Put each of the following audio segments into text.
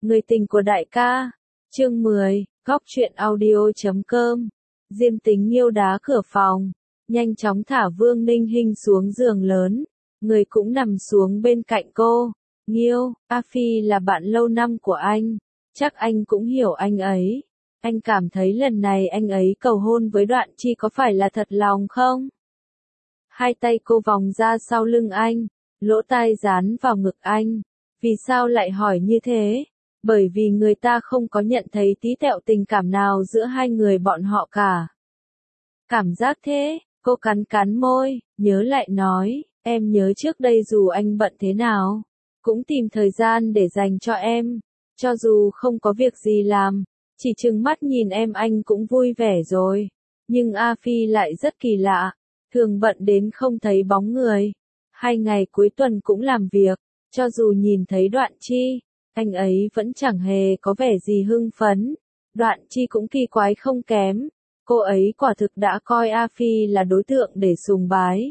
Người tình của đại ca. Chương 10, góc truyện audio.com. Diêm Tính Nghiêu đá cửa phòng, nhanh chóng thả Vương Ninh Hinh xuống giường lớn, người cũng nằm xuống bên cạnh cô. Nghiêu, A Phi là bạn lâu năm của anh, chắc anh cũng hiểu anh ấy. Anh cảm thấy lần này anh ấy cầu hôn với Đoạn Chi có phải là thật lòng không? Hai tay cô vòng ra sau lưng anh, lỗ tai dán vào ngực anh. Vì sao lại hỏi như thế? Bởi vì người ta không có nhận thấy tí tẹo tình cảm nào giữa hai người bọn họ cả. Cảm giác thế, cô cắn cắn môi, nhớ lại nói, em nhớ trước đây dù anh bận thế nào, cũng tìm thời gian để dành cho em, cho dù không có việc gì làm, chỉ trừng mắt nhìn em anh cũng vui vẻ rồi. Nhưng A Phi lại rất kỳ lạ, thường bận đến không thấy bóng người. 2 ngày cuối tuần cũng làm việc, cho dù nhìn thấy Đoạn Chi, anh ấy vẫn chẳng hề có vẻ gì hưng phấn. Đoạn Chi cũng kỳ quái không kém, cô ấy quả thực đã coi A Phi là đối tượng để sùng bái.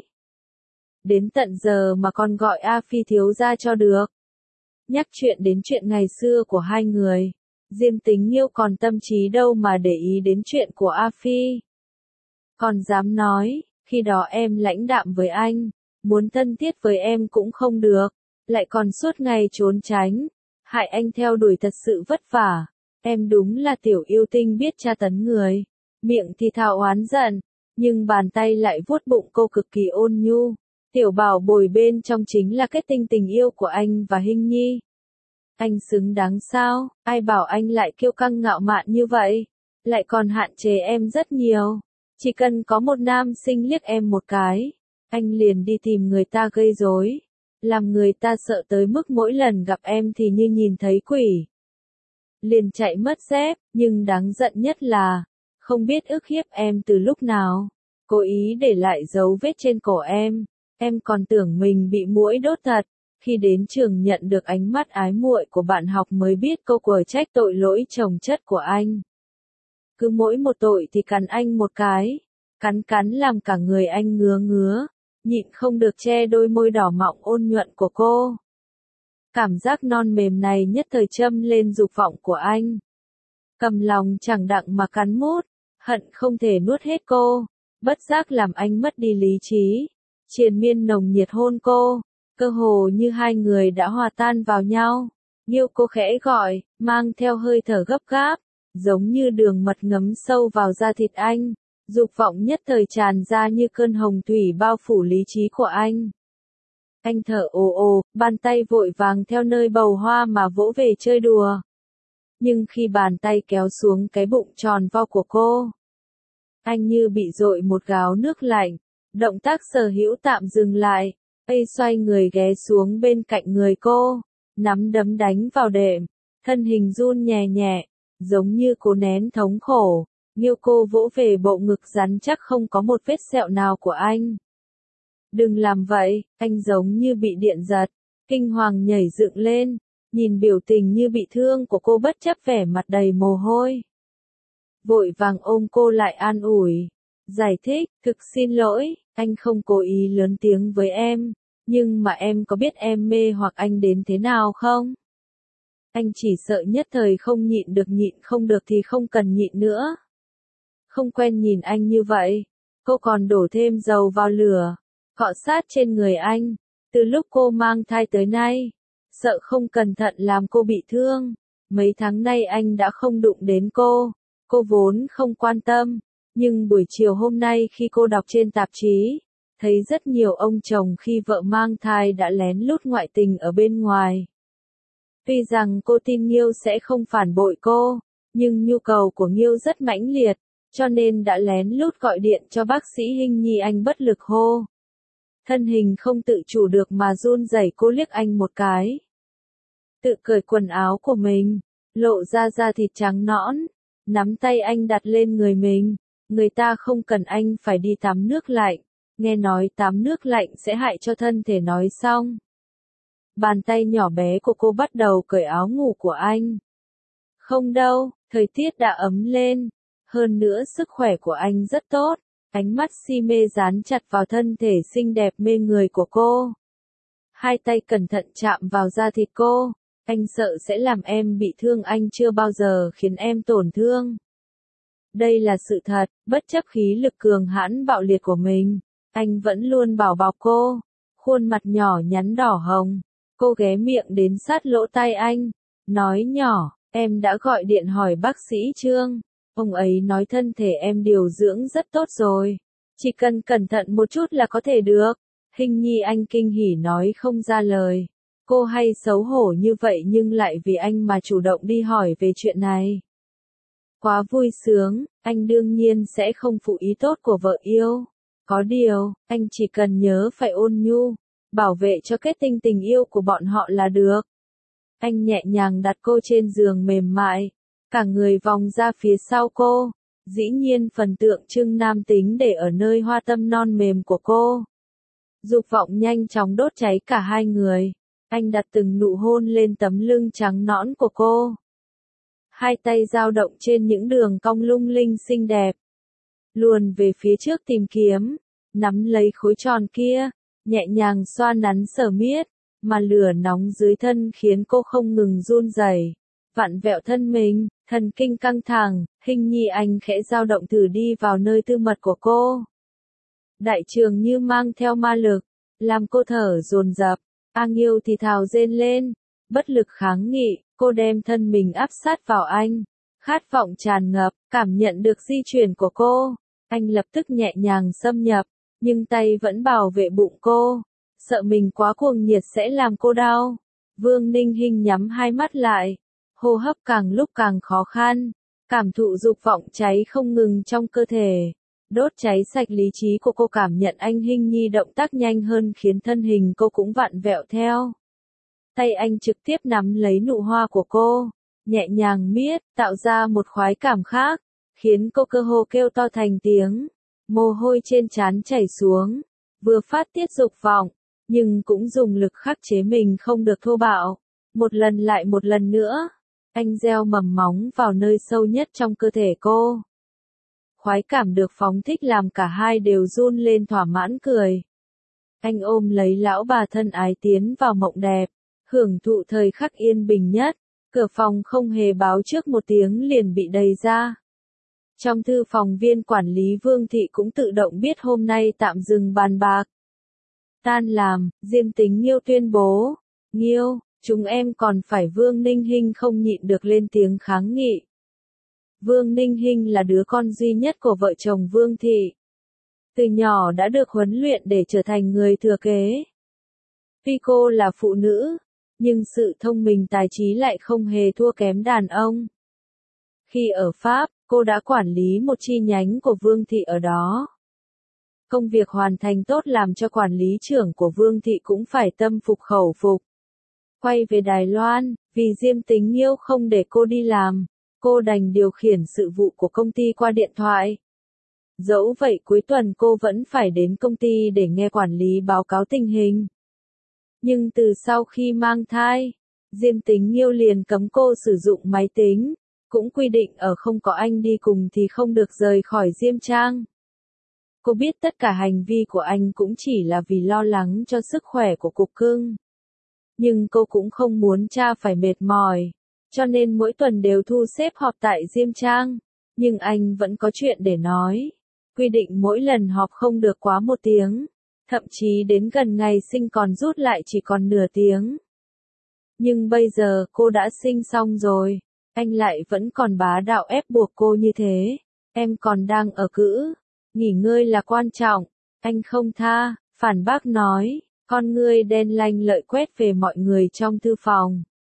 Đến tận giờ mà còn gọi A Phi thiếu gia cho được. Nhắc chuyện đến chuyện ngày xưa của hai người, Diêm Tính Nghiêu còn tâm trí đâu mà để ý đến chuyện của A Phi. Còn dám nói, khi đó em lãnh đạm với anh, muốn thân thiết với em cũng không được, lại còn suốt ngày trốn tránh, hại anh theo đuổi thật sự vất vả. Em đúng là tiểu yêu tinh biết tra tấn người, miệng thì thào oán giận, nhưng bàn tay lại vuốt bụng cô cực kỳ ôn nhu. Tiểu bảo bồi bên trong chính là kết tinh tình yêu của anh và Hinh Nhi. Anh xứng đáng sao? Ai bảo anh lại kiêu căng ngạo mạn như vậy? Lại còn hạn chế em rất nhiều. Chỉ cần có một nam sinh liếc em một cái, anh liền đi tìm người ta gây rối, làm người ta sợ tới mức mỗi lần gặp em thì như nhìn thấy quỷ. Liền chạy mất dép, nhưng đáng giận nhất là, không biết ức hiếp em từ lúc nào, cố ý để lại dấu vết trên cổ em còn tưởng mình bị muỗi đốt thật. Khi đến trường nhận được ánh mắt ái muội của bạn học mới biết cô quở trách tội lỗi chồng chất của anh. Cứ mỗi một tội thì cắn anh một cái, cắn làm cả người anh ngứa ngứa, nhịn không được che đôi môi đỏ mọng ôn nhuận của cô. Cảm giác non mềm này nhất thời châm lên dục vọng của anh. Cầm lòng chẳng đặng mà cắn mút, hận không thể nuốt hết cô, bất giác làm anh mất đi lý trí. Triền miên nồng nhiệt hôn cô, cơ hồ như hai người đã hòa tan vào nhau. Nghiêu cô khẽ gọi, mang theo hơi thở gấp gáp, giống như đường mật ngấm sâu vào da thịt anh. Dục vọng nhất thời tràn ra như cơn hồng thủy bao phủ lý trí của anh. Anh thở ồ ồ, bàn tay vội vàng theo nơi bầu hoa mà vỗ về chơi đùa. Nhưng khi bàn tay kéo xuống cái bụng tròn vo của cô, anh như bị dội một gáo nước lạnh. Động tác sở hữu tạm dừng lại, xoay người ghé xuống bên cạnh người cô, nắm đấm đánh vào đệm, thân hình run nhẹ nhẹ, giống như cố nén thống khổ. Nghiêu cô vỗ về bộ ngực rắn chắc không có một vết sẹo nào của anh. Đừng làm vậy, anh giống như bị điện giật, kinh hoàng nhảy dựng lên, nhìn biểu tình như bị thương của cô bất chấp vẻ mặt đầy mồ hôi. Vội vàng ôm cô lại an ủi, giải thích, thực xin lỗi, anh không cố ý lớn tiếng với em, nhưng mà em có biết em mê hoặc anh đến thế nào không? Anh chỉ sợ nhất thời không nhịn được thì không cần nhịn nữa. Không quen nhìn anh như vậy, cô còn đổ thêm dầu vào lửa, cọ sát trên người anh, từ lúc cô mang thai tới nay, sợ không cẩn thận làm cô bị thương. Mấy tháng nay anh đã không đụng đến cô vốn không quan tâm, nhưng buổi chiều hôm nay khi cô đọc trên tạp chí, thấy rất nhiều ông chồng khi vợ mang thai đã lén lút ngoại tình ở bên ngoài. Tuy rằng cô tin Nghiêu sẽ không phản bội cô, nhưng nhu cầu của Nghiêu rất mãnh liệt, cho nên đã lén lút gọi điện cho bác sĩ Hinh Nhi. Anh bất lực hô. Thân hình không tự chủ được mà run rẩy, cô liếc anh một cái. Tự cởi quần áo của mình, lộ ra da thịt trắng nõn, nắm tay anh đặt lên người mình. Người ta không cần anh phải đi tắm nước lạnh, nghe nói tắm nước lạnh sẽ hại cho thân thể nói xong. Bàn tay nhỏ bé của cô bắt đầu cởi áo ngủ của anh. Không đâu, thời tiết đã ấm lên, hơn nữa sức khỏe của anh rất tốt, ánh mắt si mê dán chặt vào thân thể xinh đẹp mê người của cô. Hai tay cẩn thận chạm vào da thịt cô, Anh sợ sẽ làm em bị thương, anh chưa bao giờ khiến em tổn thương. Đây là sự thật, bất chấp khí lực cường hãn bạo liệt của mình, anh vẫn luôn bảo bọc cô. Khuôn mặt nhỏ nhắn đỏ hồng, cô ghé miệng đến sát lỗ tai anh, nói nhỏ, em đã gọi điện hỏi bác sĩ Trương, ông ấy nói thân thể em điều dưỡng rất tốt rồi, chỉ cần cẩn thận một chút là có thể được. Hình nhi anh kinh hỉ nói không ra lời. Cô hay xấu hổ như vậy nhưng lại vì anh mà chủ động đi hỏi về chuyện này. Quá vui sướng, anh đương nhiên sẽ không phụ ý tốt của vợ yêu. Có điều, anh chỉ cần nhớ phải ôn nhu, bảo vệ cho kết tinh tình yêu của bọn họ là được. Anh nhẹ nhàng đặt cô trên giường mềm mại, cả người vòng ra phía sau cô, dĩ nhiên phần tượng trưng nam tính để ở nơi hoa tâm non mềm của cô. Dục vọng nhanh chóng đốt cháy cả hai người, anh đặt từng nụ hôn lên tấm lưng trắng nõn của cô. Hai tay dao động trên những đường cong lung linh xinh đẹp. Luồn về phía trước tìm kiếm, nắm lấy khối tròn kia, nhẹ nhàng xoa nắn sờ miết, mà lửa nóng dưới thân khiến cô không ngừng run rẩy, vặn vẹo thân mình, thần kinh căng thẳng, hình nhi anh khẽ dao động thử đi vào nơi tư mật của cô. Đại trường như mang theo ma lực, làm cô thở dồn dập, Nghiêu thì thào rên lên, bất lực kháng nghị, cô đem thân mình áp sát vào anh, khát vọng tràn ngập, cảm nhận được di chuyển của cô, anh lập tức nhẹ nhàng xâm nhập, nhưng tay vẫn bảo vệ bụng cô, sợ mình quá cuồng nhiệt sẽ làm cô đau. Vương Ninh Hinh nhắm hai mắt lại, hô hấp càng lúc càng khó khăn, cảm thụ dục vọng cháy không ngừng trong cơ thể. Đốt cháy sạch lý trí của cô, cảm nhận anh Hinh Nhi động tác nhanh hơn khiến thân hình cô cũng vặn vẹo theo. Tay anh trực tiếp nắm lấy nụ hoa của cô, nhẹ nhàng miết, tạo ra một khoái cảm khác, khiến cô cơ hồ kêu to thành tiếng. Mồ hôi trên trán chảy xuống, vừa phát tiết dục vọng, nhưng cũng dùng lực khắc chế mình không được thô bạo. Một lần lại một lần nữa, anh gieo mầm móng vào nơi sâu nhất trong cơ thể cô. Khoái cảm được phóng thích làm cả hai đều run lên thỏa mãn cười. Anh ôm lấy lão bà thân ái tiến vào mộng đẹp, hưởng thụ thời khắc yên bình nhất. Cửa phòng không hề báo trước một tiếng liền bị đẩy ra. Trong thư phòng, viên quản lý Vương Thị cũng tự động biết hôm nay tạm dừng bàn bạc. Tan làm, Diêm Tính Nghiêu tuyên bố, Nghiêu, chúng em còn phải. Vương Ninh Hinh không nhịn được lên tiếng kháng nghị. Vương Ninh Hinh là đứa con duy nhất của vợ chồng Vương Thị. Từ nhỏ đã được huấn luyện để trở thành người thừa kế. Tuy cô là phụ nữ, nhưng sự thông minh tài trí lại không hề thua kém đàn ông. Khi ở Pháp, cô đã quản lý một chi nhánh của Vương Thị ở đó. Công việc hoàn thành tốt làm cho quản lý trưởng của Vương Thị cũng phải tâm phục khẩu phục. Quay về Đài Loan, vì Diêm Tính Nghiêu không để cô đi làm, cô đành điều khiển sự vụ của công ty qua điện thoại. Dẫu vậy cuối tuần cô vẫn phải đến công ty để nghe quản lý báo cáo tình hình. Nhưng từ sau khi mang thai, Diêm Tính Nghiêu liền cấm cô sử dụng máy tính, cũng quy định ở không có anh đi cùng thì không được rời khỏi Diêm Trang. Cô biết tất cả hành vi của anh cũng chỉ là vì lo lắng cho sức khỏe của cục cưng. Nhưng cô cũng không muốn cha phải mệt mỏi, cho nên mỗi tuần đều thu xếp họp tại Diêm Trang. Nhưng anh vẫn có chuyện để nói. Quy định mỗi lần họp không được quá 1 tiếng. Thậm chí đến gần ngày sinh còn rút lại chỉ còn nửa tiếng. Nhưng bây giờ cô đã sinh xong rồi, anh lại vẫn còn bá đạo ép buộc cô như thế. Em còn đang ở cữ, nghỉ ngơi là quan trọng, anh không tha, phản bác nói, con ngươi đen lanh lợi quét về mọi người trong thư phòng.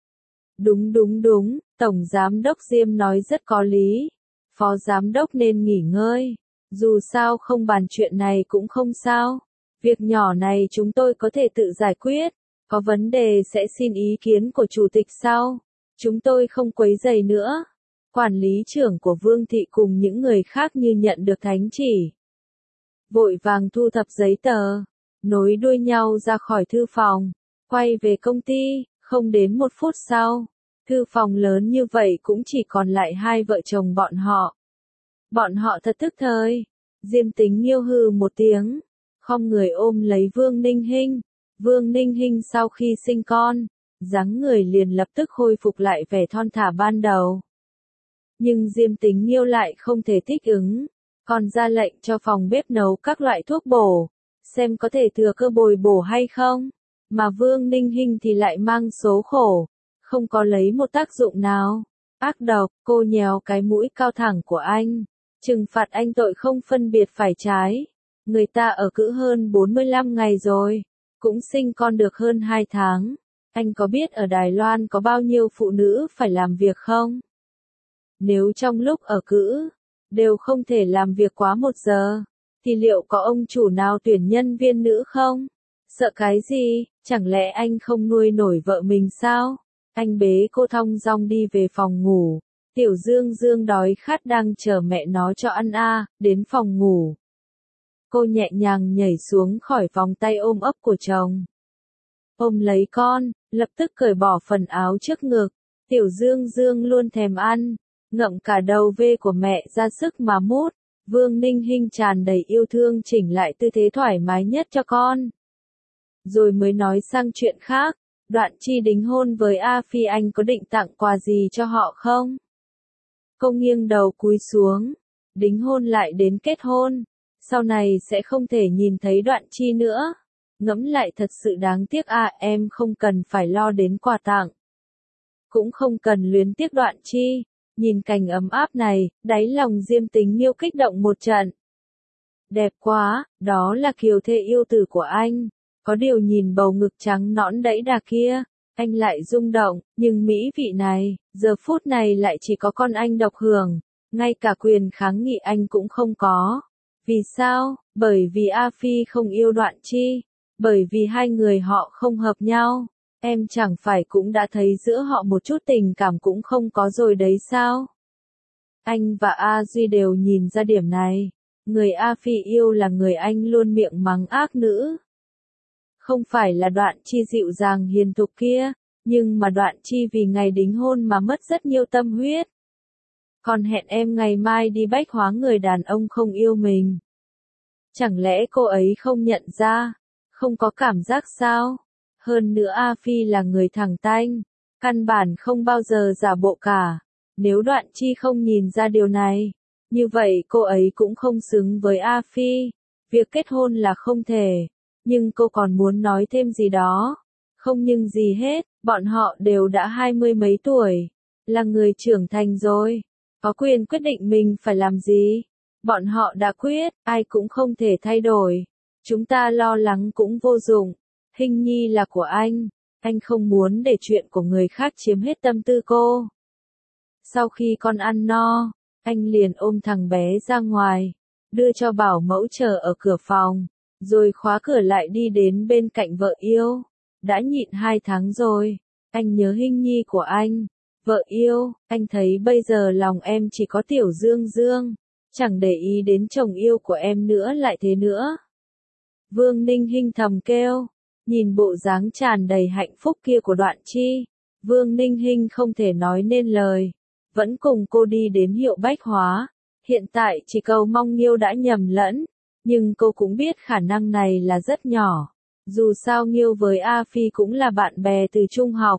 Đúng, Tổng Giám đốc Diêm nói rất có lý, Phó Giám đốc nên nghỉ ngơi, dù sao không bàn chuyện này cũng không sao. Việc nhỏ này chúng tôi có thể tự giải quyết, có vấn đề sẽ xin ý kiến của chủ tịch sau. Chúng tôi không quấy rầy nữa. Quản lý trưởng của Vương Thị cùng những người khác như nhận được thánh chỉ. Vội vàng thu thập giấy tờ, nối đuôi nhau ra khỏi thư phòng, quay về công ty, không đến 1 phút sau. Thư phòng lớn như vậy cũng chỉ còn lại hai vợ chồng bọn họ. Bọn họ thật tức thời. Diêm Tính Nghiêu hừ một tiếng, không người ôm lấy Vương Ninh Hinh. Vương Ninh Hinh sau khi sinh con, dáng người liền lập tức khôi phục lại vẻ thon thả ban đầu. Nhưng Diêm Tính Nghiêu lại không thể thích ứng, còn ra lệnh cho phòng bếp nấu các loại thuốc bổ, xem có thể thừa cơ bồi bổ hay không, mà Vương Ninh Hinh thì lại mang số khổ, không có lấy một tác dụng nào. Ác độc, cô nhéo cái mũi cao thẳng của anh, trừng phạt anh tội không phân biệt phải trái. Người ta ở cữ hơn 45 ngày rồi, cũng sinh con được hơn 2 tháng. Anh có biết ở Đài Loan có bao nhiêu phụ nữ phải làm việc không? Nếu trong lúc ở cữ, đều không thể làm việc quá 1 giờ, thì liệu có ông chủ nào tuyển nhân viên nữ không? Sợ cái gì, chẳng lẽ anh không nuôi nổi vợ mình sao? Anh bế cô thong dong đi về phòng ngủ, Tiểu Dương Dương đói khát đang chờ mẹ nó cho ăn đến phòng ngủ. Cô nhẹ nhàng nhảy xuống khỏi vòng tay ôm ấp của chồng. Ôm lấy con, lập tức cởi bỏ phần áo trước ngực, Tiểu Dương Dương luôn thèm ăn, ngậm cả đầu vê của mẹ ra sức mà mút. Vương Ninh Hinh tràn đầy yêu thương chỉnh lại tư thế thoải mái nhất cho con. Rồi mới nói sang chuyện khác, Đoạn Chi đính hôn với A Phi, anh có định tặng quà gì cho họ không? Cô nghiêng đầu cúi xuống, đính hôn lại đến kết hôn, sau này sẽ không thể nhìn thấy Đoạn Chi nữa. Ngẫm lại thật sự đáng tiếc em không cần phải lo đến quà tặng. Cũng không cần luyến tiếc Đoạn Chi. Nhìn cảnh ấm áp này, đáy lòng Diêm Tính Nghiêu kích động một trận. Đẹp quá, đó là kiều thê yêu tử của anh. Có điều nhìn bầu ngực trắng nõn đẫy đà kia, anh lại rung động, nhưng mỹ vị này, giờ phút này lại chỉ có con anh độc hưởng, ngay cả quyền kháng nghị anh cũng không có. Vì sao? Bởi vì A Phi không yêu Đoạn Chi, bởi vì hai người họ không hợp nhau. Em chẳng phải cũng đã thấy giữa họ một chút tình cảm cũng không có rồi đấy sao? Anh và A Duy đều nhìn ra điểm này. Người A Phi yêu là người anh luôn miệng mắng ác nữ. Không phải là Đoạn Chi dịu dàng hiền thục kia, nhưng mà Đoạn Chi vì ngày đính hôn mà mất rất nhiều tâm huyết. Còn hẹn em ngày mai đi bách hóa người đàn ông không yêu mình. Chẳng lẽ cô ấy không nhận ra, không có cảm giác sao? Hơn nữa A Phi là người thẳng tanh, căn bản không bao giờ giả bộ cả. Nếu Đoạn Chi không nhìn ra điều này, như vậy cô ấy cũng không xứng với A Phi. Việc kết hôn là không thể, nhưng cô còn muốn nói thêm gì đó. Không nhưng gì hết, bọn họ đều đã 20 mấy tuổi, là người trưởng thành rồi, có quyền quyết định mình phải làm gì. Bọn họ đã quyết, ai cũng không thể thay đổi. Chúng ta lo lắng cũng vô dụng. Hinh Nhi là của anh không muốn để chuyện của người khác chiếm hết tâm tư cô. Sau khi con ăn no, anh liền ôm thằng bé ra ngoài, đưa cho bảo mẫu chờ ở cửa phòng, rồi khóa cửa lại đi đến bên cạnh vợ yêu. Đã nhịn 2 tháng rồi, anh nhớ Hinh Nhi của anh. Vợ yêu, anh thấy bây giờ lòng em chỉ có Tiểu Dương Dương, chẳng để ý đến chồng yêu của em nữa lại thế nữa. Vương Ninh Hinh thầm kêu. Nhìn bộ dáng tràn đầy hạnh phúc kia của Đoạn Chi, Vương Ninh Hinh không thể nói nên lời, vẫn cùng cô đi đến hiệu bách hóa. Hiện tại chỉ cầu mong Nghiêu đã nhầm lẫn, nhưng cô cũng biết khả năng này là rất nhỏ. Dù sao Nghiêu với A Phi cũng là bạn bè từ trung học.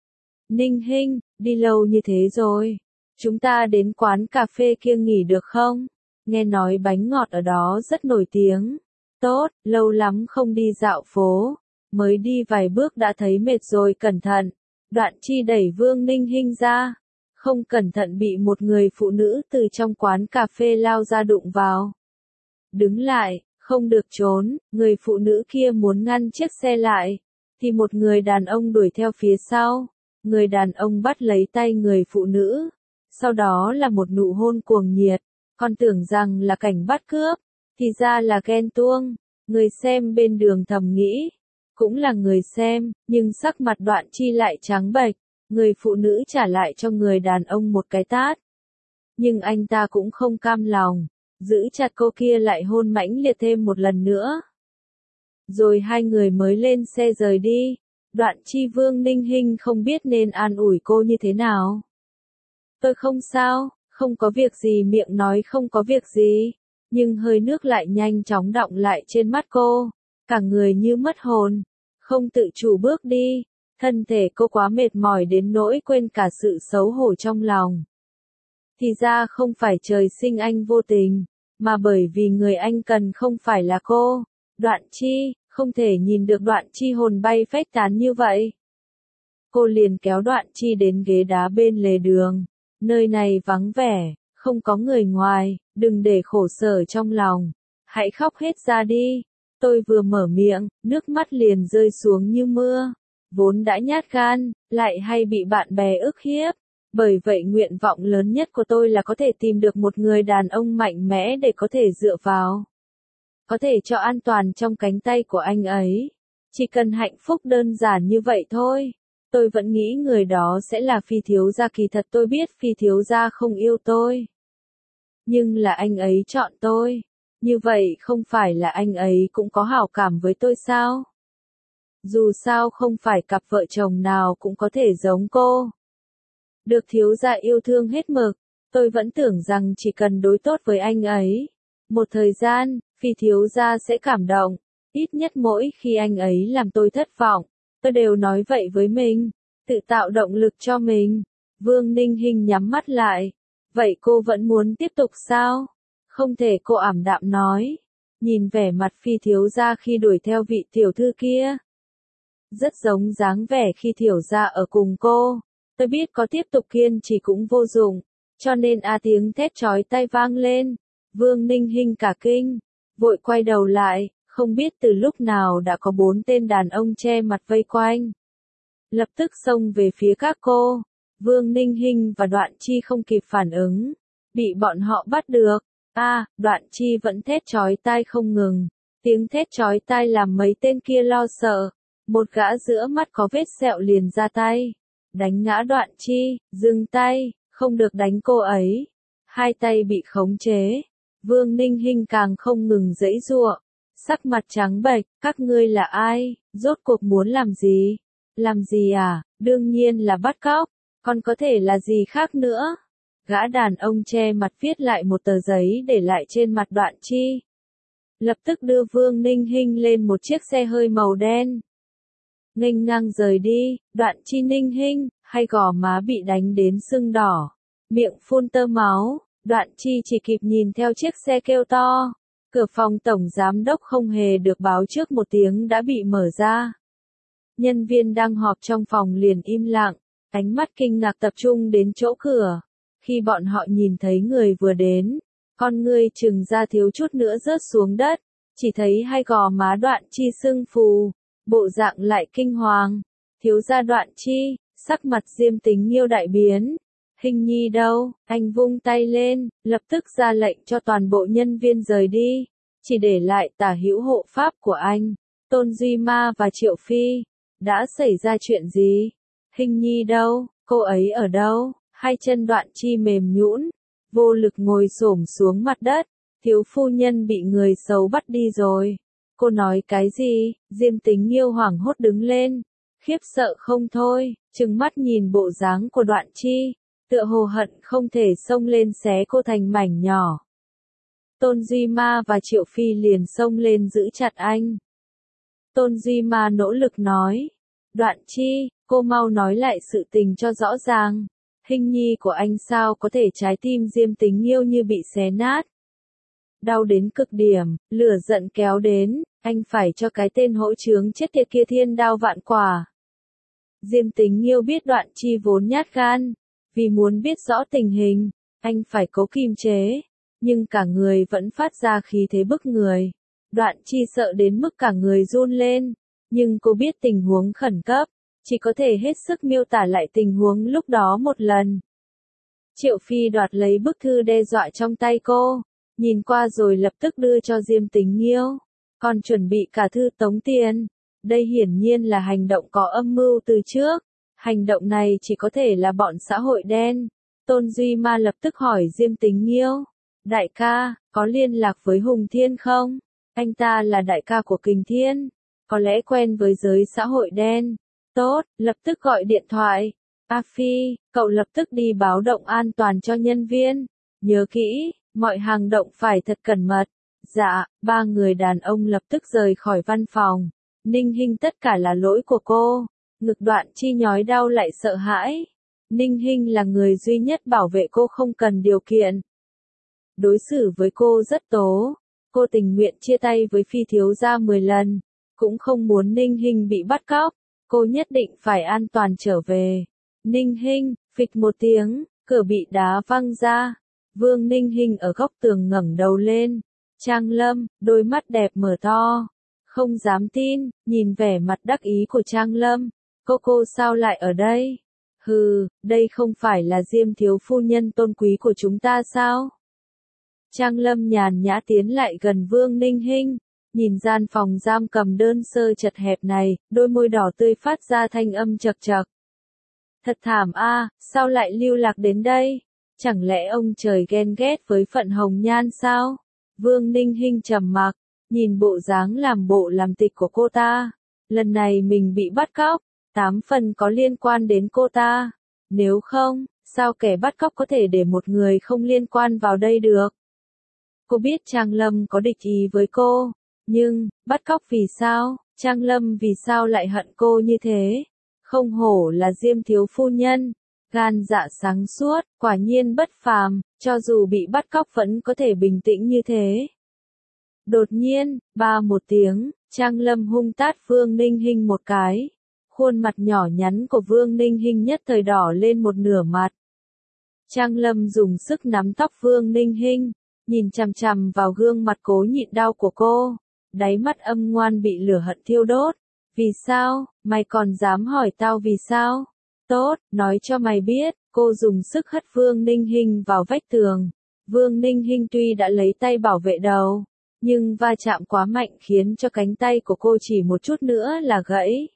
Ninh Hinh, đi lâu như thế rồi, chúng ta đến quán cà phê kia nghỉ được không? Nghe nói bánh ngọt ở đó rất nổi tiếng. Tốt, lâu lắm không đi dạo phố. Mới đi vài bước đã thấy mệt rồi, cẩn thận. Đoạn Chi đẩy Vương Ninh Hinh ra, không cẩn thận bị một người phụ nữ từ trong quán cà phê lao ra đụng vào. Đứng lại, không được trốn, người phụ nữ kia muốn ngăn chiếc xe lại, thì một người đàn ông đuổi theo phía sau. Người đàn ông bắt lấy tay người phụ nữ, sau đó là một nụ hôn cuồng nhiệt, còn tưởng rằng là cảnh bắt cướp, thì ra là ghen tuông. Người xem bên đường thầm nghĩ, cũng là người xem, nhưng sắc mặt Đoạn Chi lại trắng bệch. Người phụ nữ trả lại cho người đàn ông một cái tát. Nhưng anh ta cũng không cam lòng, giữ chặt cô kia lại hôn mãnh liệt thêm một lần nữa. Rồi hai người mới lên xe rời đi. Đoạn Chi Vương Ninh Hinh không biết nên an ủi cô như thế nào. Tôi không sao, không có việc gì, miệng nói không có việc gì, nhưng hơi nước lại nhanh chóng đọng lại trên mắt cô, cả người như mất hồn, không tự chủ bước đi. Thân thể cô quá mệt mỏi đến nỗi quên cả sự xấu hổ trong lòng. Thì ra không phải trời sinh anh vô tình, mà bởi vì người anh cần không phải là cô. Đoạn Chi, không thể nhìn được Đoạn Chi hồn bay phách tán như vậy. Cô liền kéo Đoạn Chi đến ghế đá bên lề đường. Nơi này vắng vẻ, không có người ngoài, đừng để khổ sở trong lòng. Hãy khóc hết ra đi. Tôi vừa mở miệng, nước mắt liền rơi xuống như mưa. Vốn đã nhát gan, lại hay bị bạn bè ức hiếp. Bởi vậy nguyện vọng lớn nhất của tôi là có thể tìm được một người đàn ông mạnh mẽ để có thể dựa vào. Có thể cho an toàn trong cánh tay của anh ấy. Chỉ cần hạnh phúc đơn giản như vậy thôi. Tôi vẫn nghĩ người đó sẽ là Phi thiếu gia, kỳ thật tôi biết Phi thiếu gia không yêu tôi. Nhưng là anh ấy chọn tôi. Như vậy không phải là anh ấy cũng có hảo cảm với tôi sao? Dù sao không phải cặp vợ chồng nào cũng có thể giống cô. Được thiếu gia yêu thương hết mực, tôi vẫn tưởng rằng chỉ cần đối tốt với anh ấy. Một thời gian, Phi thiếu gia sẽ cảm động. Ít nhất mỗi khi anh ấy làm tôi thất vọng, tôi đều nói vậy với mình. Tự tạo động lực cho mình. Vương Ninh Hinh nhắm mắt lại. Vậy cô vẫn muốn tiếp tục sao? Không thể, cô ảm đạm nói. Nhìn vẻ mặt Phi thiếu gia khi đuổi theo vị tiểu thư kia. Rất giống dáng vẻ khi tiểu gia ở cùng cô. Tôi biết có tiếp tục kiên trì cũng vô dụng. Cho nên tiếng thét chói tai vang lên. Vương Ninh Hinh cả kinh. Vội quay đầu lại. Không biết từ lúc nào đã có 4 tên đàn ông che mặt vây quanh. Lập tức xông về phía các cô. Vương Ninh Hinh và Đoạn Chi không kịp phản ứng. Bị bọn họ bắt được. Đoạn Chi vẫn thét chói tai không ngừng. Tiếng thét chói tai làm mấy tên kia lo sợ. Một gã giữa mắt có vết sẹo liền ra tay. Đánh ngã Đoạn Chi, dừng tay, không được đánh cô ấy. Hai tay bị khống chế. Vương Ninh Hinh càng không ngừng giãy giụa. Sắc mặt trắng bệch, các ngươi là ai, rốt cuộc muốn làm gì? Làm gì à? Đương nhiên là bắt cóc, còn có thể là gì khác nữa? Gã đàn ông che mặt viết lại một tờ giấy để lại trên mặt Đoạn Chi. Lập tức đưa Vương Ninh Hinh lên một chiếc xe hơi màu đen. Nghênh ngang rời đi. Đoạn Chi Ninh Hinh, hay gò má bị đánh đến sưng đỏ, miệng phun tơ máu. Đoạn Chi chỉ kịp nhìn theo chiếc xe kêu to. Cửa phòng tổng giám đốc không hề được báo trước một tiếng đã bị mở ra. Nhân viên đang họp trong phòng liền im lặng, ánh mắt kinh ngạc tập trung đến chỗ cửa. Khi bọn họ nhìn thấy người vừa đến, con ngươi trừng ra thiếu chút nữa rớt xuống đất, chỉ thấy hai gò má Đoạn Chi sưng phù, bộ dạng lại kinh hoàng. Thiếu gia Đoạn Chi, sắc mặt Diêm Tính Nghiêu đại biến. Hình nhi đâu? Anh vung tay lên, lập tức ra lệnh cho toàn bộ nhân viên rời đi, chỉ để lại tả hữu hộ pháp của anh, Tôn Duy Ma và Triệu Phi. Đã xảy ra chuyện gì? Hình nhi đâu? Cô ấy ở đâu? Hai chân Đoạn Chi mềm nhũn, vô lực ngồi xổm xuống mặt đất. Thiếu phu nhân bị người xấu bắt đi rồi. Cô nói cái gì? Diêm Tính Nghiêu hoảng hốt đứng lên, khiếp sợ không thôi, trừng mắt nhìn bộ dáng của Đoạn Chi, tựa hồ hận không thể xông lên xé cô thành mảnh nhỏ. Tôn Duy Ma và Triệu Phi liền xông lên giữ chặt anh. Tôn Duy Ma nỗ lực nói, Đoạn Chi, cô mau nói lại sự tình cho rõ ràng. Hình nhi của anh sao có thể? Trái tim Diêm Tính Nghiêu như bị xé nát. Đau đến cực điểm, lửa giận kéo đến, anh phải cho cái tên hỗn trướng chết tiệt kia thiên đao vạn quả. Diêm Tính Nghiêu biết Đoạn Chi vốn nhát gan, vì muốn biết rõ tình hình, anh phải cố kiềm chế, nhưng cả người vẫn phát ra khí thế bức người. Đoạn Chi sợ đến mức cả người run lên, nhưng cô biết tình huống khẩn cấp, chỉ có thể hết sức miêu tả lại tình huống lúc đó một lần. Triệu Phi đoạt lấy bức thư đe dọa trong tay cô, nhìn qua rồi lập tức đưa cho Diêm Tính Nghiêu, còn chuẩn bị cả thư tống tiền. Đây hiển nhiên là hành động có âm mưu từ trước. Hành động này chỉ có thể là bọn xã hội đen. Tôn Duy Ma lập tức hỏi Diêm Tính Nghiêu, đại ca, có liên lạc với Hùng Thiên không? Anh ta là đại ca của Kình Thiên, có lẽ quen với giới xã hội đen. Tốt, lập tức gọi điện thoại. A Phi, cậu lập tức đi báo động an toàn cho nhân viên. Nhớ kỹ, mọi hành động phải thật cẩn mật. Dạ, ba người đàn ông lập tức rời khỏi văn phòng. Ninh Hinh, tất cả là lỗi của cô. Ngực đoạn chi nhói đau lại sợ hãi. Ninh Hinh là người duy nhất bảo vệ cô không cần điều kiện. Đối xử với cô rất tố. Cô tình nguyện chia tay với Phi thiếu gia 10 lần. Cũng không muốn Ninh Hinh bị bắt cóc. Cô nhất định phải an toàn trở về. Ninh Hinh, phịch một tiếng, cửa bị đá văng ra. Vương Ninh Hinh ở góc tường ngẩng đầu lên. Trang Lâm, đôi mắt đẹp mở to. Không dám tin, nhìn vẻ mặt đắc ý của Trang Lâm. Cô sao lại ở đây? Hừ, đây không phải là Diêm thiếu phu nhân tôn quý của chúng ta sao? Trang Lâm nhàn nhã tiến lại gần Vương Ninh Hinh, nhìn gian phòng giam cầm đơn sơ chật hẹp này, đôi môi đỏ tươi phát ra thanh âm chậc chậc. Thật thảm a, sao lại lưu lạc đến đây? Chẳng lẽ ông trời ghen ghét với phận hồng nhan sao? Vương Ninh Hinh trầm mặc, nhìn bộ dáng làm bộ làm tịch của cô ta. Lần này mình bị bắt cóc, 8 phần có liên quan đến cô ta. Nếu không, sao kẻ bắt cóc có thể để một người không liên quan vào đây được? Cô biết Trang Lâm có địch ý với cô, nhưng, bắt cóc vì sao? Trang Lâm vì sao lại hận cô như thế? Không hổ là Diêm thiếu phu nhân, gan dạ sáng suốt, quả nhiên bất phàm, cho dù bị bắt cóc vẫn có thể bình tĩnh như thế. Đột nhiên, ba một tiếng, Trang Lâm hung tát Vương Ninh Hinh một cái. Khuôn mặt nhỏ nhắn của Vương Ninh Hinh nhất thời đỏ lên một nửa mặt. Trang Lâm dùng sức nắm tóc Vương Ninh Hinh, nhìn chằm chằm vào gương mặt cố nhịn đau của cô. Đáy mắt âm ngoan bị lửa hận thiêu đốt. Vì sao, mày còn dám hỏi tao vì sao? Tốt, nói cho mày biết, cô dùng sức hất Vương Ninh Hinh vào vách tường. Vương Ninh Hinh tuy đã lấy tay bảo vệ đầu, nhưng va chạm quá mạnh khiến cho cánh tay của cô chỉ một chút nữa là gãy.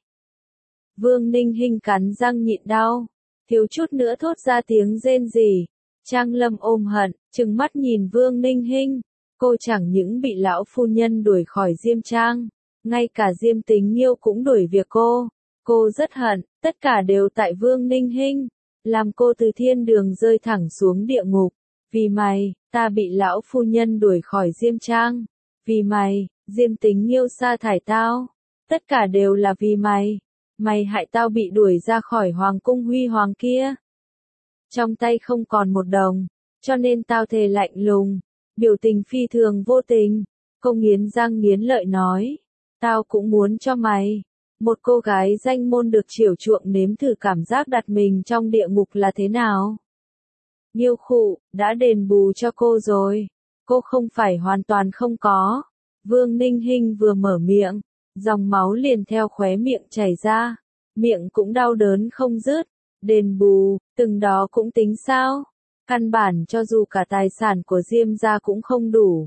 Vương Ninh Hinh cắn răng nhịn đau, thiếu chút nữa thốt ra tiếng rên rỉ. Trang Lâm ôm hận, trừng mắt nhìn Vương Ninh Hinh. Cô chẳng những bị lão phu nhân đuổi khỏi Diêm Trang, ngay cả Diêm Tính Nghiêu cũng đuổi việc cô. Cô rất hận, tất cả đều tại Vương Ninh Hinh, làm cô từ thiên đường rơi thẳng xuống địa ngục. Vì mày, ta bị lão phu nhân đuổi khỏi Diêm Trang. Vì mày, Diêm Tính Nghiêu sa thải tao. Tất cả đều là vì mày. Mày hại tao bị đuổi ra khỏi hoàng cung huy hoàng kia. Trong tay không còn một đồng, cho nên tao thề lạnh lùng, biểu tình phi thường vô tình. Cô nghiến răng nghiến lợi nói, tao cũng muốn cho mày, một cô gái danh môn được chiều chuộng nếm thử cảm giác đặt mình trong địa ngục là thế nào. Nghiêu khụ, đã đền bù cho cô rồi, cô không phải hoàn toàn không có. Vương Ninh Hinh vừa mở miệng, dòng máu liền theo khóe miệng chảy ra, miệng cũng đau đớn không dứt. Đền bù, từng đó cũng tính sao? Căn bản cho dù cả tài sản của Diêm gia cũng không đủ.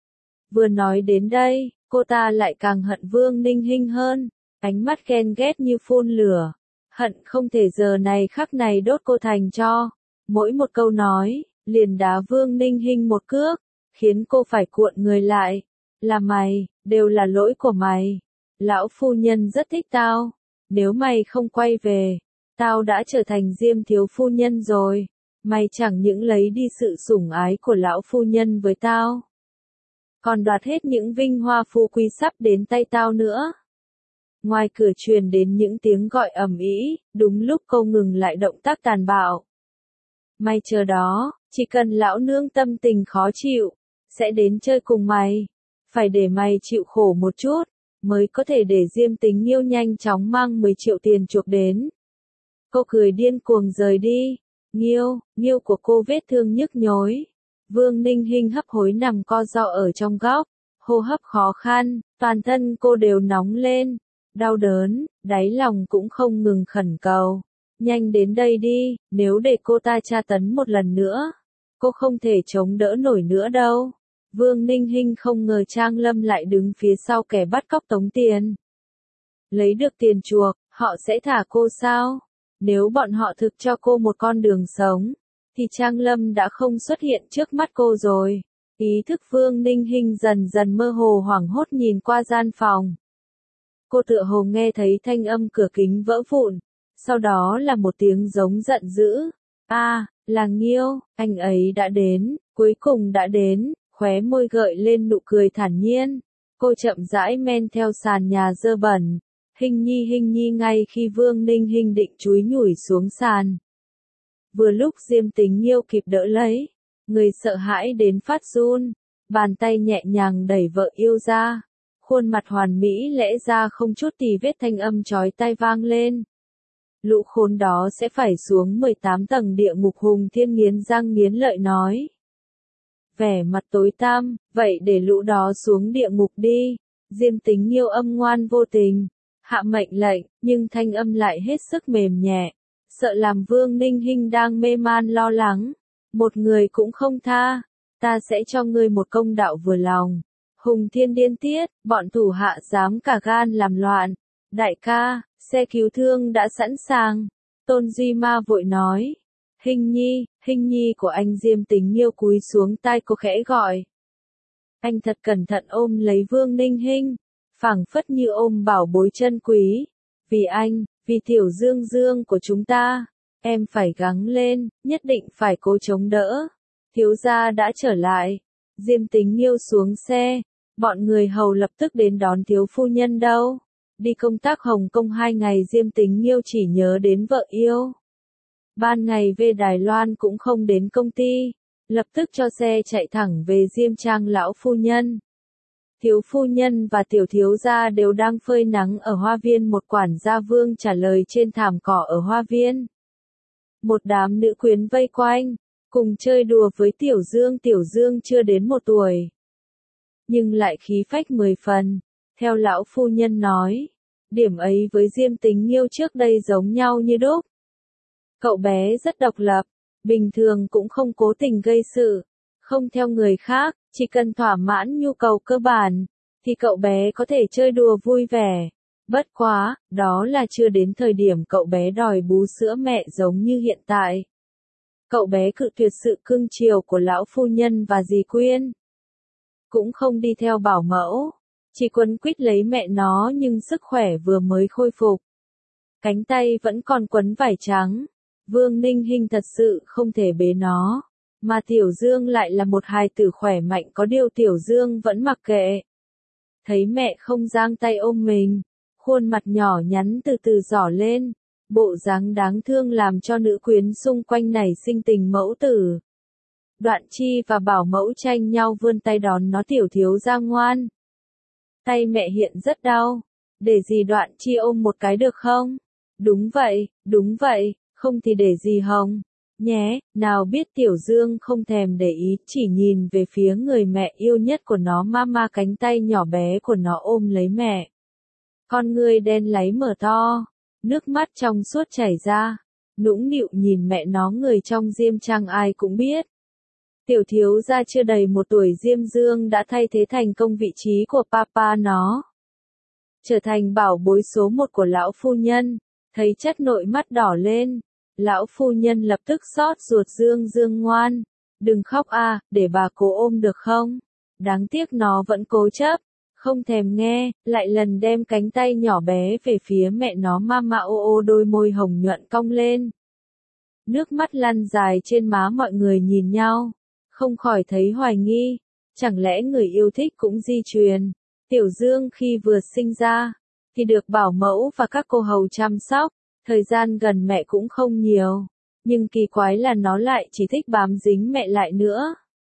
Vừa nói đến đây, cô ta lại càng hận Vương Ninh Hinh hơn, ánh mắt ghen ghét như phun lửa, hận không thể giờ này khắc này đốt cô thành tro. Mỗi một câu nói, liền đá Vương Ninh Hinh một cước, khiến cô phải cuộn người lại. Là mày, đều là lỗi của mày. Lão phu nhân rất thích tao, nếu mày không quay về, tao đã trở thành Diêm thiếu phu nhân rồi. Mày chẳng những lấy đi sự sủng ái của lão phu nhân với tao, còn đoạt hết những vinh hoa phú quý sắp đến tay tao nữa. Ngoài cửa truyền đến những tiếng gọi ầm ĩ, đúng lúc cô ngừng lại động tác tàn bạo. Mày chờ đó, chỉ cần lão nương tâm tình khó chịu, sẽ đến chơi cùng mày. Phải để mày chịu khổ một chút, mới có thể để Diêm Tính Nghiêu nhanh chóng mang 10 triệu tiền chuộc đến. Cô cười điên cuồng rời đi. Nghiêu của cô vết thương nhức nhối. Vương Ninh Hinh hấp hối nằm co ro ở trong góc, hô hấp khó khăn, toàn thân cô đều nóng lên, đau đớn, đáy lòng cũng không ngừng khẩn cầu. Nhanh đến đây đi, nếu để cô ta tra tấn một lần nữa, cô không thể chống đỡ nổi nữa đâu. Vương Ninh Hinh không ngờ Trang Lâm lại đứng phía sau kẻ bắt cóc tống tiền. Lấy được tiền chuộc, họ sẽ thả cô sao? Nếu bọn họ thực cho cô một con đường sống, thì Trang Lâm đã không xuất hiện trước mắt cô rồi. Ý thức Vương Ninh Hinh dần dần mơ hồ hoảng hốt nhìn qua gian phòng. Cô tựa hồ nghe thấy thanh âm cửa kính vỡ vụn, sau đó là một tiếng giống giận dữ. Là Nghiêu, anh ấy đã đến, cuối cùng đã đến, khóe môi gợi lên nụ cười thản nhiên. Cô chậm rãi men theo sàn nhà dơ bẩn, Hình nhi ngay khi Vương Ninh Hinh định chúi nhủi xuống sàn. Vừa lúc Diêm Tính Nghiêu kịp đỡ lấy, người sợ hãi đến phát run, bàn tay nhẹ nhàng đẩy vợ yêu ra. Khuôn mặt hoàn mỹ lẽ ra không chút tì vết, thanh âm chói tai vang lên. Lũ khốn đó sẽ phải xuống 18 tầng địa ngục. Hùng Thiên nghiến răng nghiến lợi nói. Vẻ mặt tối tăm, vậy để lũ đó xuống địa ngục đi. Diêm Tính Nghiêu âm ngoan vô tình, hạ mệnh lệnh, nhưng thanh âm lại hết sức mềm nhẹ, sợ làm Vương Ninh Hinh đang mê man lo lắng. Một người cũng không tha, ta sẽ cho ngươi một công đạo vừa lòng. Hùng Thiên điên tiết, bọn thủ hạ dám cả gan làm loạn. Đại ca, xe cứu thương đã sẵn sàng. Tôn Duy Ma vội nói. Hình nhi của anh. Diêm Tính Nghiêu cúi xuống tai cô khẽ gọi. Anh thật cẩn thận ôm lấy Vương Ninh Hinh, phảng phất như ôm bảo bối chân quý. Vì anh, vì tiểu Dương Dương của chúng ta, em phải gắng lên, nhất định phải cố chống đỡ. Thiếu gia đã trở lại. Diêm Tính Nghiêu xuống xe, bọn người hầu lập tức đến đón thiếu phu nhân đâu. Đi công tác Hồng Kông 2 ngày, Diêm Tính Nghiêu chỉ nhớ đến vợ yêu. Ban ngày về Đài Loan cũng không đến công ty, lập tức cho xe chạy thẳng về Diêm Trang lão phu nhân. Thiếu phu nhân và tiểu thiếu gia đều đang phơi nắng ở hoa viên. Một quản gia Vương trả lời trên thảm cỏ ở hoa viên. Một đám nữ quyến vây quanh, cùng chơi đùa với Tiểu Dương. Tiểu Dương chưa đến 1 tuổi, nhưng lại khí phách 10 phần. Theo lão phu nhân nói, điểm ấy với Diêm Tính Nghiêu trước đây giống nhau như đúc. Cậu bé rất độc lập, bình thường cũng không cố tình gây sự, không theo người khác, chỉ cần thỏa mãn nhu cầu cơ bản, thì cậu bé có thể chơi đùa vui vẻ. Bất quá, đó là chưa đến thời điểm cậu bé đòi bú sữa mẹ giống như hiện tại. Cậu bé cự tuyệt sự cưng chiều của lão phu nhân và dì Quyên. Cũng không đi theo bảo mẫu, chỉ quấn quýt lấy mẹ nó, nhưng sức khỏe vừa mới khôi phục. Cánh tay vẫn còn quấn vải trắng. Vương Ninh Hinh thật sự không thể bế nó, mà Tiểu Dương lại là một hài tử khỏe mạnh, có điều Tiểu Dương vẫn mặc kệ. Thấy mẹ không giang tay ôm mình, khuôn mặt nhỏ nhắn từ từ giỏ lên, bộ dáng đáng thương làm cho nữ quyến xung quanh nảy sinh tình mẫu tử. Đoạn Chi và bảo mẫu tranh nhau vươn tay đón nó. Tiểu thiếu gia ngoan. Tay mẹ hiện rất đau, để dì Đoạn Chi ôm một cái được không? Đúng vậy, không thì để dì Hồng nhé. Nào biết Tiểu Dương không thèm để ý, chỉ nhìn về phía người mẹ yêu nhất của nó. Mama, cánh tay nhỏ bé của nó ôm lấy mẹ. Con ngươi đen láy mở to, nước mắt trong suốt chảy ra, nũng nịu nhìn mẹ nó. Người trong Diêm Trang ai cũng biết, tiểu thiếu gia chưa đầy 1 tuổi Diêm Dương đã thay thế thành công vị trí của papa nó, trở thành bảo bối số 1 của lão phu nhân. Thấy chất nội mắt đỏ lên, lão phu nhân lập tức xót ruột. Dương Dương ngoan, đừng khóc a, để bà cố ôm được không? Đáng tiếc nó vẫn cố chấp, không thèm nghe, lại lần đem cánh tay nhỏ bé về phía mẹ nó. Mama ô ô, đôi môi hồng nhuận cong lên. Nước mắt lăn dài trên má, mọi người nhìn nhau, không khỏi thấy hoài nghi, chẳng lẽ người yêu thích cũng di truyền. Tiểu Dương khi vừa sinh ra, thì được bảo mẫu và các cô hầu chăm sóc, thời gian gần mẹ cũng không nhiều, nhưng kỳ quái là nó lại chỉ thích bám dính mẹ lại nữa.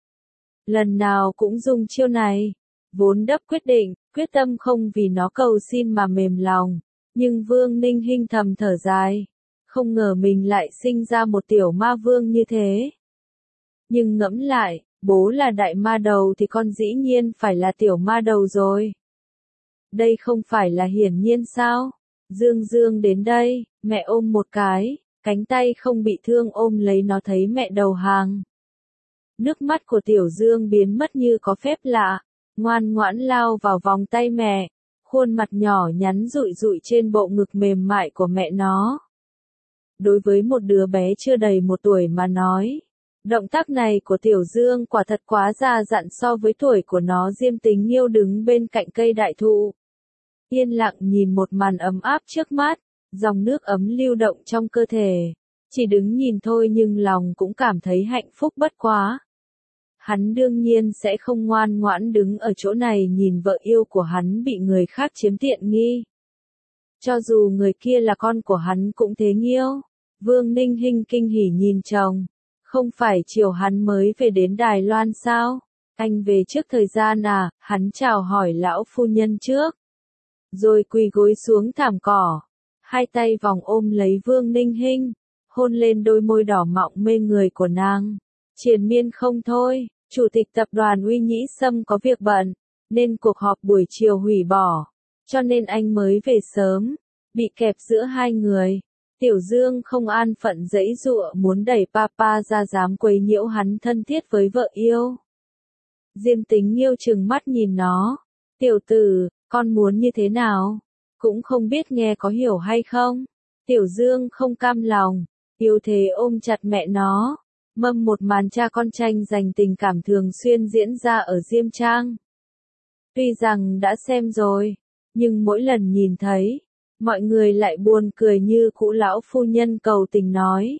Lần nào cũng dùng chiêu này, vốn đắp quyết định, quyết tâm không vì nó cầu xin mà mềm lòng, nhưng Vương Ninh Hinh thầm thở dài, không ngờ mình lại sinh ra một tiểu ma vương như thế. Nhưng ngẫm lại, bố là đại ma đầu thì con dĩ nhiên phải là tiểu ma đầu rồi. Đây không phải là hiển nhiên sao? Dương Dương đến đây, mẹ ôm một cái, cánh tay không bị thương ôm lấy nó. Thấy mẹ đầu hàng, nước mắt của Tiểu Dương biến mất như có phép lạ, ngoan ngoãn lao vào vòng tay mẹ, khuôn mặt nhỏ nhắn dụi dụi trên bộ ngực mềm mại của mẹ nó. Đối với một đứa bé chưa đầy 1 tuổi mà nói, động tác này của Tiểu Dương quả thật quá già dặn so với tuổi của nó. Diêm Tính Nghiêu đứng bên cạnh cây đại thụ, yên lặng nhìn một màn ấm áp trước mắt, dòng nước ấm lưu động trong cơ thể. Chỉ đứng nhìn thôi nhưng lòng cũng cảm thấy hạnh phúc bất quá. Hắn đương nhiên sẽ không ngoan ngoãn đứng ở chỗ này nhìn vợ yêu của hắn bị người khác chiếm tiện nghi. Cho dù người kia là con của hắn cũng thế Nghiêu. Vương Ninh Hinh kinh hỉ nhìn chồng. Không phải chiều hắn mới về đến Đài Loan sao? Anh về trước thời gian à? Hắn chào hỏi lão phu nhân trước. Rồi quỳ gối xuống thảm cỏ. Hai tay vòng ôm lấy Vương Ninh Hinh. Hôn lên đôi môi đỏ mọng mê người của nàng. Triền miên không thôi. Chủ tịch tập đoàn Uy Nhĩ Sâm có việc bận. Nên cuộc họp buổi chiều hủy bỏ. Cho nên anh mới về sớm. Bị kẹp giữa hai người. Tiểu Dương không an phận giãy giụa muốn đẩy papa ra dám quấy nhiễu hắn thân thiết với vợ yêu. Diêm Tính Nghiêu trừng mắt nhìn nó. Tiểu tử, con muốn như thế nào? Cũng không biết nghe có hiểu hay không? Tiểu Dương không cam lòng. Yếu thế ôm chặt mẹ nó. Mâm một màn cha con tranh giành tình cảm thường xuyên diễn ra ở Diêm Trang. Tuy rằng đã xem rồi, nhưng mỗi lần nhìn thấy, mọi người lại buồn cười như cũ. Lão phu nhân cầu tình nói.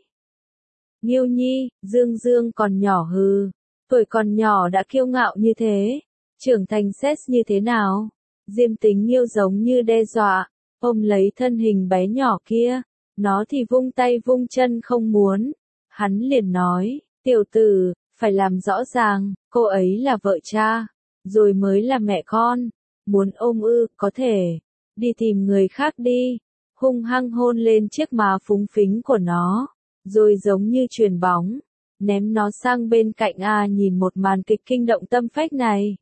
Nghiêu nhi, Dương Dương còn nhỏ hừ, tuổi còn nhỏ đã kiêu ngạo như thế, trưởng thành xét như thế nào? Diêm Tính Nghiêu giống như đe dọa, ôm lấy thân hình bé nhỏ kia, nó thì vung tay vung chân không muốn. Hắn liền nói, tiểu tử, phải làm rõ ràng, cô ấy là vợ cha, rồi mới là mẹ con, muốn ôm có thể, đi tìm người khác đi, hung hăng hôn lên chiếc má phúng phính của nó, rồi giống như chuyền bóng, ném nó sang bên cạnh. Nhìn một màn kịch kinh động tâm phách này.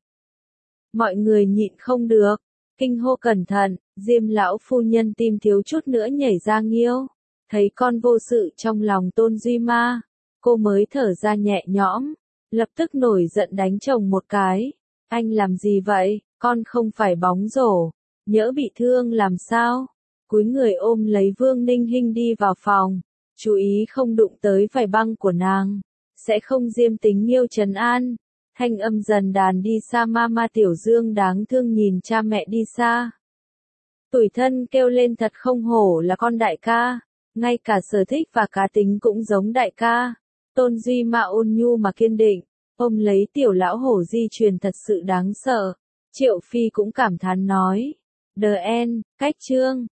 Mọi người nhịn không được, kinh hô cẩn thận, Diêm lão phu nhân tim thiếu chút nữa nhảy ra Nghiêu. Thấy con vô sự trong lòng Tôn Duy Ma, cô mới thở ra nhẹ nhõm, lập tức nổi giận đánh chồng một cái. Anh làm gì vậy, con không phải bóng rổ, nhỡ bị thương làm sao? Cúi người ôm lấy Vương Ninh Hinh đi vào phòng, chú ý không đụng tới vải băng của nàng, sẽ không. Diêm Tính Nghiêu trấn an, thanh âm dần đàn đi xa. Mama Tiểu Dương đáng thương nhìn cha mẹ đi xa. Tủi thân kêu lên thật không hổ là con đại ca, ngay cả sở thích và cá tính cũng giống đại ca. Tôn Duy Ma ôn nhu mà kiên định, ôm lấy tiểu lão hổ di truyền thật sự đáng sợ. Triệu Phi cũng cảm thán nói, The End, cách chương.